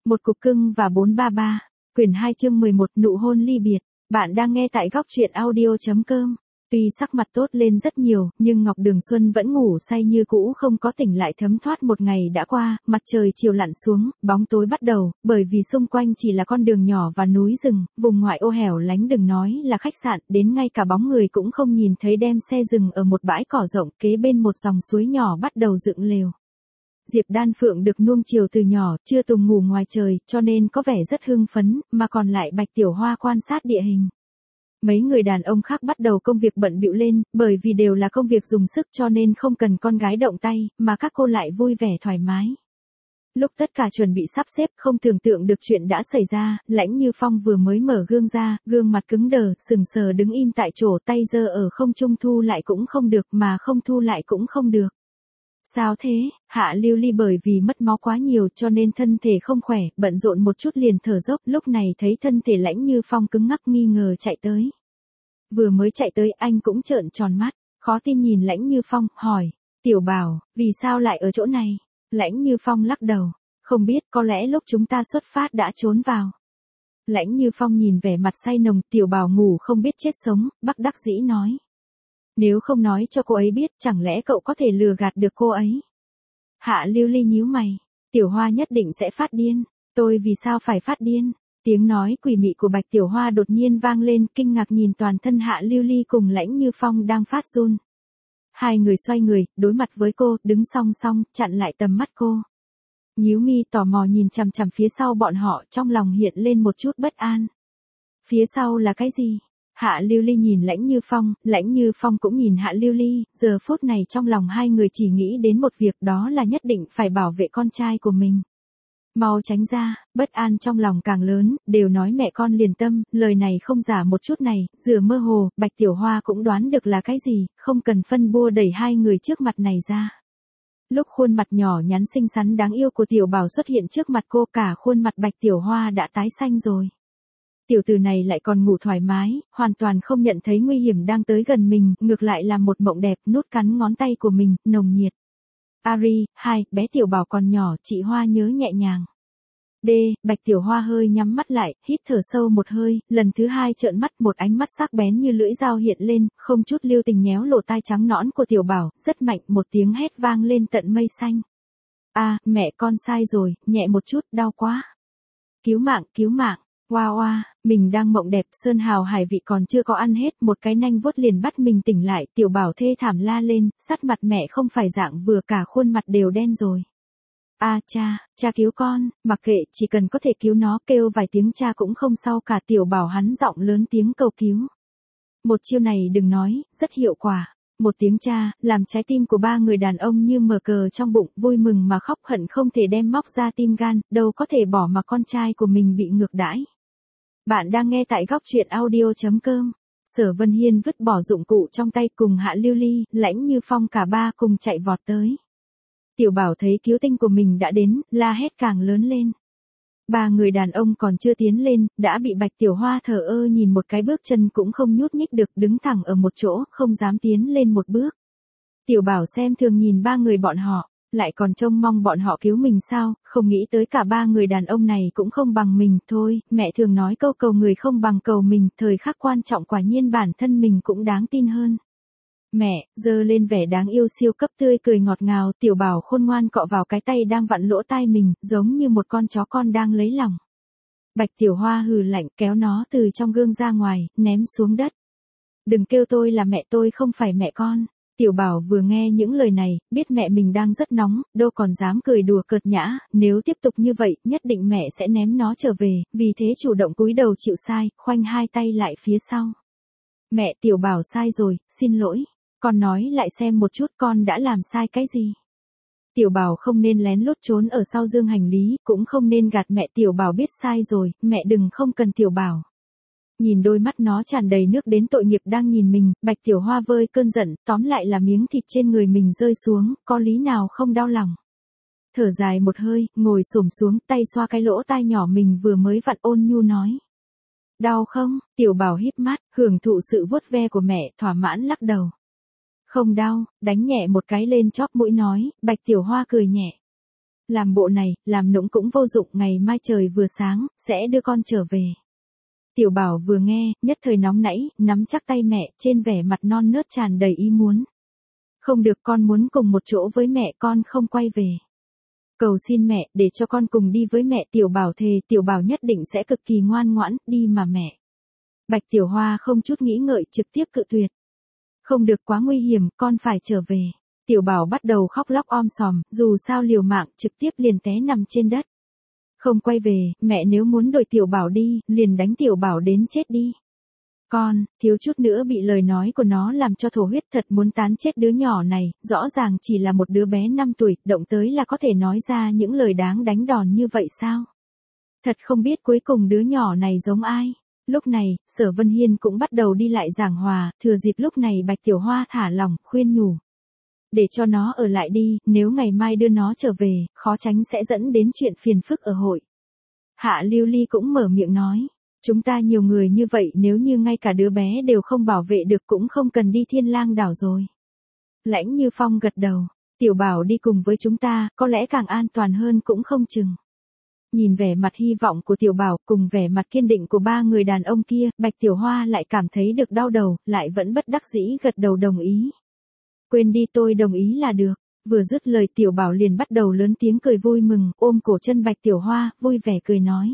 Một cục cưng và 433, quyển 2 chương 11 nụ hôn ly biệt. Bạn đang nghe tại góc truyện audio.com. Tuy sắc mặt tốt lên rất nhiều, nhưng Ngọc Đường Xuân vẫn ngủ say như cũ, không có tỉnh lại. Thấm thoát một ngày đã qua, mặt trời chiều lặn xuống, bóng tối bắt đầu, bởi vì xung quanh chỉ là con đường nhỏ và núi rừng, vùng ngoại ô hẻo lánh đừng nói là khách sạn, đến ngay cả bóng người cũng không nhìn thấy. Đem xe dừng ở một bãi cỏ rộng, kế bên một dòng suối nhỏ bắt đầu dựng lều. Diệp Đan Phượng được nuông chiều từ nhỏ, chưa từng ngủ ngoài trời, cho nên có vẻ rất hưng phấn, mà còn lại Bạch Tiểu Hoa quan sát địa hình. Mấy người đàn ông khác bắt đầu công việc bận bịu lên, bởi vì đều là công việc dùng sức cho nên không cần con gái động tay, mà các cô lại vui vẻ thoải mái. Lúc tất cả chuẩn bị sắp xếp, không tưởng tượng được chuyện đã xảy ra. Lãnh Như Phong vừa mới mở gương ra, gương mặt cứng đờ, sừng sờ đứng im tại chỗ, tay giơ ở không trung, thu lại cũng không được, mà không thu lại cũng không được. Sao thế? Hạ Lưu Ly bởi vì mất máu quá nhiều cho nên thân thể không khỏe, bận rộn một chút liền thở dốc, lúc này thấy thân thể Lãnh Như Phong cứng ngắc, nghi ngờ chạy tới. Vừa mới chạy tới anh cũng trợn tròn mắt, khó tin nhìn Lãnh Như Phong, hỏi, Tiểu Bảo, vì sao lại ở chỗ này? Lãnh Như Phong lắc đầu, không biết, có lẽ lúc chúng ta xuất phát đã trốn vào. Lãnh Như Phong nhìn vẻ mặt say nồng, Tiểu Bảo ngủ không biết chết sống, bất đắc dĩ nói. Nếu không nói cho cô ấy biết, chẳng lẽ cậu có thể lừa gạt được cô ấy? Hạ Lưu Ly nhíu mày, Tiểu Hoa nhất định sẽ phát điên. Tôi vì sao phải phát điên? Tiếng nói quỷ mị của Bạch Tiểu Hoa đột nhiên vang lên, kinh ngạc nhìn toàn thân Hạ Lưu Ly cùng Lãnh Như Phong đang phát run. Hai người xoay người, đối mặt với cô, đứng song song, chặn lại tầm mắt cô. Nhíu mi tò mò nhìn chằm chằm phía sau bọn họ, trong lòng hiện lên một chút bất an. Phía sau là cái gì? Hạ Lưu Ly nhìn Lãnh Như Phong cũng nhìn Hạ Lưu Ly, giờ phút này trong lòng hai người chỉ nghĩ đến một việc, đó là nhất định phải bảo vệ con trai của mình. Mau tránh ra, bất an trong lòng càng lớn, đều nói mẹ con liền tâm, lời này không giả một chút này, dừa mơ hồ, Bạch Tiểu Hoa cũng đoán được là cái gì, không cần phân bua đẩy hai người trước mặt này ra. Lúc khuôn mặt nhỏ nhắn xinh xắn đáng yêu của Tiểu Bảo xuất hiện trước mặt cô, cả khuôn mặt Bạch Tiểu Hoa đã tái xanh rồi. Tiểu tử này lại còn ngủ thoải mái, hoàn toàn không nhận thấy nguy hiểm đang tới gần mình, ngược lại là một mộng đẹp, nuốt cắn ngón tay của mình, nồng nhiệt. Ari, bé Tiểu Bảo còn nhỏ, chị Hoa nhớ nhẹ nhàng. Bạch Tiểu Hoa hơi nhắm mắt lại, hít thở sâu một hơi, lần thứ hai trợn mắt, một ánh mắt sắc bén như lưỡi dao hiện lên, không chút lưu tình nhéo lỗ tai trắng nõn của Tiểu Bảo, rất mạnh, một tiếng hét vang lên tận mây xanh. Mẹ con sai rồi, nhẹ một chút, đau quá. Cứu mạng. Oa, mình đang mộng đẹp, sơn hào hải vị còn chưa có ăn hết, một cái nanh vuốt liền bắt mình tỉnh lại. Tiểu Bảo thê thảm la lên, sắt mặt mẹ không phải dạng vừa, cả khuôn mặt đều đen rồi. Cha cứu con, mặc kệ, chỉ cần có thể cứu nó, kêu vài tiếng cha cũng không sao cả. Tiểu Bảo hắn giọng lớn tiếng cầu cứu. Một chiêu này đừng nói, rất hiệu quả. Một tiếng cha, làm trái tim của ba người đàn ông như mở cờ trong bụng, vui mừng mà khóc, hận không thể đem móc ra tim gan, đâu có thể bỏ mặc con trai của mình bị ngược đãi. Bạn đang nghe tại góc truyện audio.com. Sở Vân Hiên vứt bỏ dụng cụ trong tay, cùng Hạ Lưu Ly, Lãnh Như Phong cả ba cùng chạy vọt tới. Tiểu Bảo thấy cứu tinh của mình đã đến, la hét càng lớn lên. Ba người đàn ông còn chưa tiến lên, đã bị Bạch Tiểu Hoa thờ ơ nhìn một cái, bước chân cũng không nhúc nhích được, đứng thẳng ở một chỗ, không dám tiến lên một bước. Tiểu Bảo xem thường nhìn ba người bọn họ, lại còn trông mong bọn họ cứu mình sao, không nghĩ tới cả ba người đàn ông này cũng không bằng mình. Thôi, mẹ thường nói câu cầu người không bằng cầu mình, thời khắc quan trọng quả nhiên bản thân mình cũng đáng tin hơn. Mẹ, giơ lên vẻ đáng yêu siêu cấp tươi cười ngọt ngào, Tiểu Bảo khôn ngoan cọ vào cái tay đang vặn lỗ tai mình, giống như một con chó con đang lấy lòng. Bạch Tiểu Hoa hừ lạnh, kéo nó từ trong gương ra ngoài, ném xuống đất. Đừng kêu tôi là mẹ, tôi không phải mẹ con. Tiểu Bảo vừa nghe những lời này, biết mẹ mình đang rất nóng, đâu còn dám cười đùa cợt nhã, nếu tiếp tục như vậy, nhất định mẹ sẽ ném nó trở về, vì thế chủ động cúi đầu chịu sai, khoanh hai tay lại phía sau. Mẹ, Tiểu Bảo sai rồi, xin lỗi. Con nói lại xem một chút, con đã làm sai cái gì? Tiểu Bảo không nên lén lút trốn ở sau dương hành lý, cũng không nên gạt mẹ. Tiểu Bảo biết sai rồi, mẹ đừng, không cần. Tiểu Bảo. Nhìn đôi mắt nó tràn đầy nước đến tội nghiệp đang nhìn mình, Bạch Tiểu Hoa vơi cơn giận, tóm lại là miếng thịt trên người mình rơi xuống, có lý nào không đau lòng. Thở dài một hơi, ngồi xổm xuống, tay xoa cái lỗ tai nhỏ mình vừa mới vặn, ôn nhu nói. Đau không? Tiểu Bảo híp mắt, hưởng thụ sự vuốt ve của mẹ, thỏa mãn lắc đầu. Không đau, đánh nhẹ một cái lên chóp mũi nói, Bạch Tiểu Hoa cười nhẹ. Làm bộ này, làm nũng cũng vô dụng, ngày mai trời vừa sáng, sẽ đưa con trở về. Tiểu Bảo vừa nghe, nhất thời nóng nảy, nắm chắc tay mẹ, trên vẻ mặt non nớt tràn đầy ý muốn. Không được, con muốn cùng một chỗ với mẹ, con không quay về. Cầu xin mẹ, để cho con cùng đi với mẹ. Tiểu Bảo thề, Tiểu Bảo nhất định sẽ cực kỳ ngoan ngoãn, đi mà mẹ. Bạch Tiểu Hoa không chút nghĩ ngợi, trực tiếp cự tuyệt. Không được, quá nguy hiểm, con phải trở về. Tiểu Bảo bắt đầu khóc lóc om sòm, dù sao liều mạng, trực tiếp liền té nằm trên đất. Không quay về, mẹ nếu muốn đuổi Tiểu Bảo đi, liền đánh Tiểu Bảo đến chết đi. Con, thiếu chút nữa bị lời nói của nó làm cho thổ huyết, thật muốn tán chết đứa nhỏ này, rõ ràng chỉ là một đứa bé 5 tuổi, động tới là có thể nói ra những lời đáng đánh đòn như vậy sao? Thật không biết cuối cùng đứa nhỏ này giống ai. Lúc này, Sở Vân Hiên cũng bắt đầu đi lại giảng hòa, thừa dịp lúc này Bạch Tiểu Hoa thả lỏng, khuyên nhủ. Để cho nó ở lại đi, nếu ngày mai đưa nó trở về, khó tránh sẽ dẫn đến chuyện phiền phức ở hội. Hạ Lưu Ly cũng mở miệng nói. Chúng ta nhiều người như vậy, nếu như ngay cả đứa bé đều không bảo vệ được cũng không cần đi Thiên Lang đảo rồi. Lãnh Như Phong gật đầu. Tiểu Bảo đi cùng với chúng ta, có lẽ càng an toàn hơn cũng không chừng. Nhìn vẻ mặt hy vọng của Tiểu Bảo cùng vẻ mặt kiên định của ba người đàn ông kia, Bạch Tiểu Hoa lại cảm thấy được đau đầu, lại vẫn bất đắc dĩ gật đầu đồng ý. Quên đi, tôi đồng ý là được. Vừa dứt lời Tiểu Bảo liền bắt đầu lớn tiếng cười vui mừng, ôm cổ chân Bạch Tiểu Hoa, vui vẻ cười nói.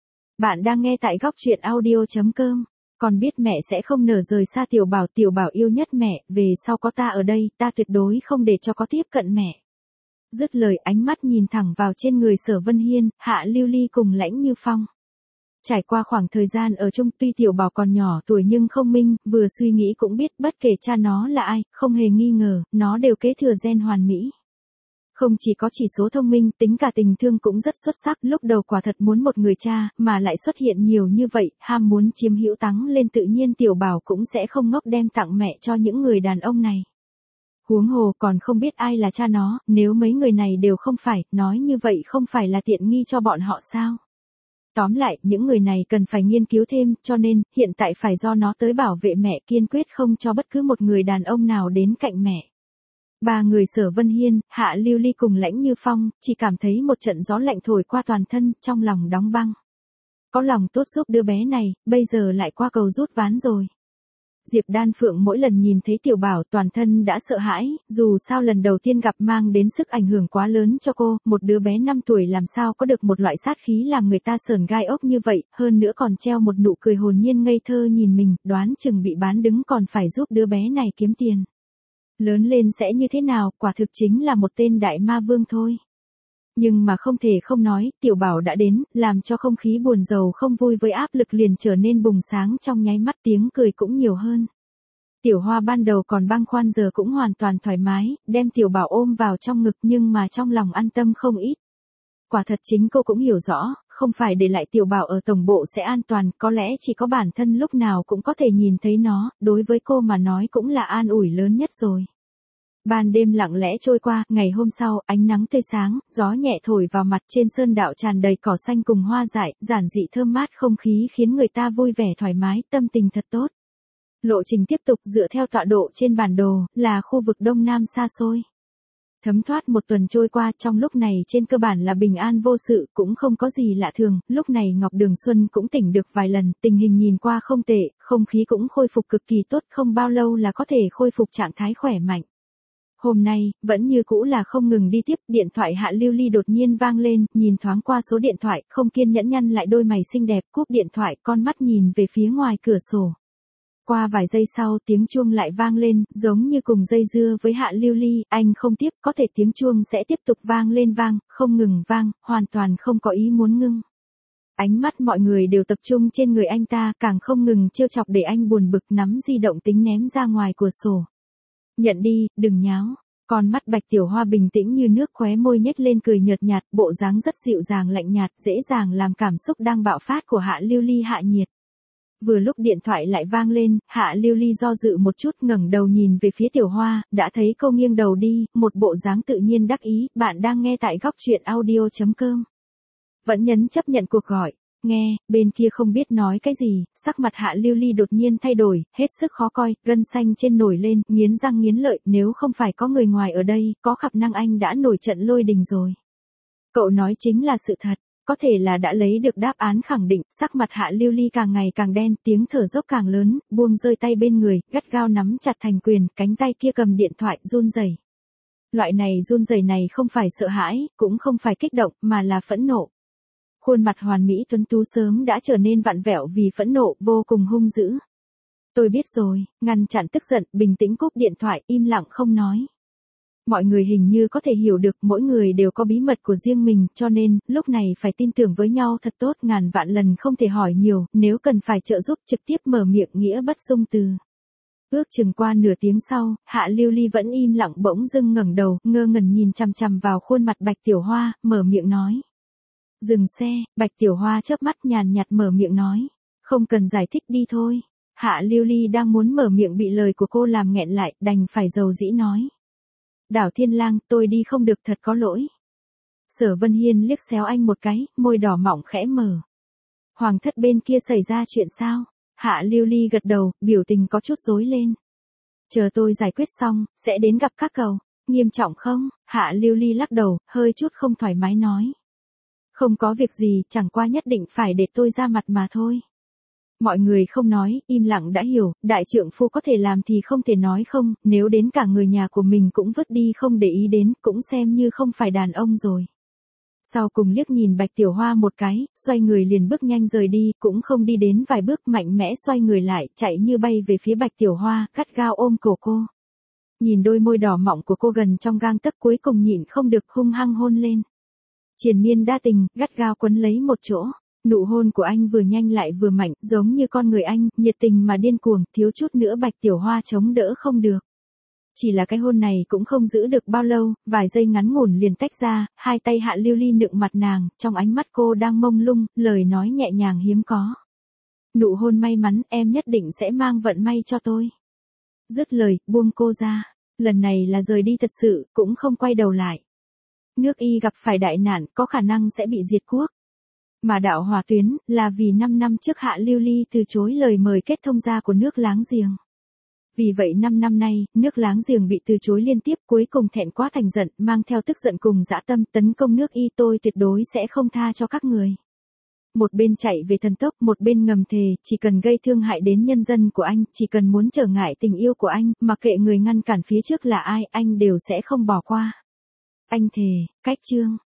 Bạn đang nghe tại góc truyện audio.com. Con biết mẹ sẽ không nỡ rời xa Tiểu Bảo, Tiểu Bảo yêu nhất mẹ, về sau có ta ở đây, ta tuyệt đối không để cho có tiếp cận mẹ. Dứt lời ánh mắt nhìn thẳng vào trên người Sở Vân Hiên, Hạ Lưu Ly cùng Lãnh Như Phong. Trải qua khoảng thời gian ở chung, tuy Tiểu Bảo còn nhỏ tuổi nhưng không minh, vừa suy nghĩ cũng biết bất kể cha nó là ai, không hề nghi ngờ, nó đều kế thừa gen hoàn mỹ. Không chỉ có chỉ số thông minh, tính cả tình thương cũng rất xuất sắc, lúc đầu quả thật muốn một người cha, mà lại xuất hiện nhiều như vậy, ham muốn chiếm hữu tăng lên, tự nhiên Tiểu Bảo cũng sẽ không ngốc đem tặng mẹ cho những người đàn ông này. Huống hồ còn không biết ai là cha nó, nếu mấy người này đều không phải, nói như vậy không phải là tiện nghi cho bọn họ sao? Tóm lại, những người này cần phải nghiên cứu thêm, cho nên, hiện tại phải do nó tới bảo vệ mẹ, kiên quyết không cho bất cứ một người đàn ông nào đến cạnh mẹ. Ba người Sở Vân Hiên, Hạ Lưu Ly cùng Lãnh Như Phong, chỉ cảm thấy một trận gió lạnh thổi qua toàn thân, trong lòng đóng băng. Có lòng tốt giúp đứa bé này, bây giờ lại qua cầu rút ván rồi. Diệp Đan Phượng mỗi lần nhìn thấy Tiểu Bảo toàn thân đã sợ hãi, dù sao lần đầu tiên gặp mang đến sức ảnh hưởng quá lớn cho cô, một đứa bé 5 tuổi làm sao có được một loại sát khí làm người ta sởn gai ốc như vậy, hơn nữa còn treo một nụ cười hồn nhiên ngây thơ nhìn mình, đoán chừng bị bán đứng còn phải giúp đứa bé này kiếm tiền. Lớn lên sẽ như thế nào, quả thực chính là một tên đại ma vương thôi. Nhưng mà không thể không nói, Tiểu Bảo đã đến, làm cho không khí buồn rầu không vui với áp lực liền trở nên bùng sáng trong nháy mắt, tiếng cười cũng nhiều hơn. Tiểu Hoa ban đầu còn băn khoăn giờ cũng hoàn toàn thoải mái, đem Tiểu Bảo ôm vào trong ngực nhưng mà trong lòng an tâm không ít. Quả thật chính cô cũng hiểu rõ, không phải để lại Tiểu Bảo ở tổng bộ sẽ an toàn, có lẽ chỉ có bản thân lúc nào cũng có thể nhìn thấy nó, đối với cô mà nói cũng là an ủi lớn nhất rồi. Ban đêm lặng lẽ trôi qua, ngày hôm sau, ánh nắng tươi sáng, gió nhẹ thổi vào mặt, trên sơn đạo tràn đầy cỏ xanh cùng hoa dại, giản dị thơm mát, không khí khiến người ta vui vẻ thoải mái, tâm tình thật tốt. Lộ trình tiếp tục dựa theo tọa độ trên bản đồ, là khu vực Đông Nam xa xôi. Thấm thoát một tuần trôi qua, trong lúc này trên cơ bản là bình an vô sự, cũng không có gì lạ thường, lúc này Ngọc Đường Xuân cũng tỉnh được vài lần, tình hình nhìn qua không tệ, không khí cũng khôi phục cực kỳ tốt, không bao lâu là có thể khôi phục trạng thái khỏe mạnh. Hôm nay, vẫn như cũ là không ngừng đi tiếp, điện thoại Hạ Lưu Ly đột nhiên vang lên, nhìn thoáng qua số điện thoại, không kiên nhẫn nhăn lại đôi mày xinh đẹp, cúp điện thoại, con mắt nhìn về phía ngoài cửa sổ. Qua vài giây sau, tiếng chuông lại vang lên, giống như cùng dây dưa với Hạ Lưu Ly, anh không tiếp, có thể tiếng chuông sẽ tiếp tục vang lên không ngừng vang, hoàn toàn không có ý muốn ngưng. Ánh mắt mọi người đều tập trung trên người anh ta, càng không ngừng trêu chọc để anh buồn bực, nắm di động tính ném ra ngoài cửa sổ. Nhận đi, đừng nháo. Con mắt Bạch Tiểu Hoa bình tĩnh như nước, khóe môi nhếch lên cười nhợt nhạt, bộ dáng rất dịu dàng lạnh nhạt, dễ dàng làm cảm xúc đang bạo phát của Hạ Lưu Ly hạ nhiệt. Vừa lúc điện thoại lại vang lên, Hạ Lưu Ly do dự một chút, ngẩng đầu nhìn về phía Tiểu Hoa, đã thấy cô nghiêng đầu đi, một bộ dáng tự nhiên đắc ý, bạn đang nghe tại góc truyện audio.com. Vẫn nhấn chấp nhận cuộc gọi. Nghe, bên kia không biết nói cái gì, sắc mặt Hạ Lưu Ly đột nhiên thay đổi, hết sức khó coi, gân xanh trên nổi lên, nghiến răng nghiến lợi, nếu không phải có người ngoài ở đây, có khả năng anh đã nổi trận lôi đình rồi. Cậu nói chính là sự thật. Có thể là đã lấy được đáp án khẳng định, sắc mặt Hạ Lưu Ly càng ngày càng đen, tiếng thở dốc càng lớn, buông rơi tay bên người, gắt gao nắm chặt thành quyền, cánh tay kia cầm điện thoại, run rẩy. Loại này run rẩy này không phải sợ hãi, cũng không phải kích động, mà là phẫn nộ. Khuôn mặt hoàn mỹ tuấn tú sớm đã trở nên vặn vẹo vì phẫn nộ, vô cùng hung dữ. Tôi biết rồi, ngăn chặn tức giận, bình tĩnh cúp điện thoại, im lặng không nói. Mọi người hình như có thể hiểu được mỗi người đều có bí mật của riêng mình, cho nên, lúc này phải tin tưởng với nhau thật tốt, ngàn vạn lần không thể hỏi nhiều, nếu cần phải trợ giúp trực tiếp mở miệng nghĩa bất dung từ. Ước chừng qua nửa tiếng sau, Hạ Lưu Ly vẫn im lặng bỗng dưng ngẩng đầu, ngơ ngẩn nhìn chằm chằm vào khuôn mặt Bạch Tiểu Hoa, mở miệng nói. Dừng xe, Bạch Tiểu Hoa chớp mắt nhàn nhạt mở miệng nói. Không cần giải thích đi thôi. Hạ Lưu Ly đang muốn mở miệng bị lời của cô làm nghẹn lại, đành phải dầu dĩ nói. Đảo Thiên Lang, tôi đi không được thật có lỗi. Sở Vân Hiên liếc xéo anh một cái, môi đỏ mọng khẽ mở. Hoàng thất bên kia xảy ra chuyện sao? Hạ Lưu Ly gật đầu, biểu tình có chút rối lên. Chờ tôi giải quyết xong, sẽ đến gặp các cậu. Nghiêm trọng không? Hạ Lưu Ly lắc đầu, hơi chút không thoải mái nói. Không có việc gì, chẳng qua nhất định phải để tôi ra mặt mà thôi. Mọi người không nói, im lặng đã hiểu, đại trượng phu có thể làm thì không thể nói không, nếu đến cả người nhà của mình cũng vứt đi không để ý đến, cũng xem như không phải đàn ông rồi. Sau cùng liếc nhìn Bạch Tiểu Hoa một cái, xoay người liền bước nhanh rời đi, cũng không đi đến vài bước, mạnh mẽ xoay người lại, chạy như bay về phía Bạch Tiểu Hoa, gắt gao ôm cổ cô. Nhìn đôi môi đỏ mọng của cô gần trong gang tấc, cuối cùng nhịn không được hung hăng hôn lên. Triền miên đa tình, gắt gao quấn lấy một chỗ. Nụ hôn của anh vừa nhanh lại vừa mạnh, giống như con người anh, nhiệt tình mà điên cuồng, thiếu chút nữa Bạch Tiểu Hoa chống đỡ không được. Chỉ là cái hôn này cũng không giữ được bao lâu, vài giây ngắn ngủn liền tách ra, hai tay Hạ Lưu Ly nựng mặt nàng, trong ánh mắt cô đang mông lung, lời nói nhẹ nhàng hiếm có. Nụ hôn may mắn, em nhất định sẽ mang vận may cho tôi. Dứt lời, buông cô ra. Lần này là rời đi thật sự, cũng không quay đầu lại. Nước Y gặp phải đại nạn, có khả năng sẽ bị diệt quốc. Mà đạo Hỏa Tuyến, là vì 5 năm trước Hạ Lưu Ly từ chối lời mời kết thông gia của nước láng giềng. Vì vậy 5 năm nay, nước láng giềng bị từ chối liên tiếp, cuối cùng thẹn quá thành giận, mang theo tức giận cùng dã tâm tấn công nước Y, tôi tuyệt đối sẽ không tha cho các người. Một bên chạy về thần tốc, một bên ngầm thề, chỉ cần gây thương hại đến nhân dân của anh, chỉ cần muốn trở ngại tình yêu của anh, mặc kệ người ngăn cản phía trước là ai, anh đều sẽ không bỏ qua. Anh thề, cách chương.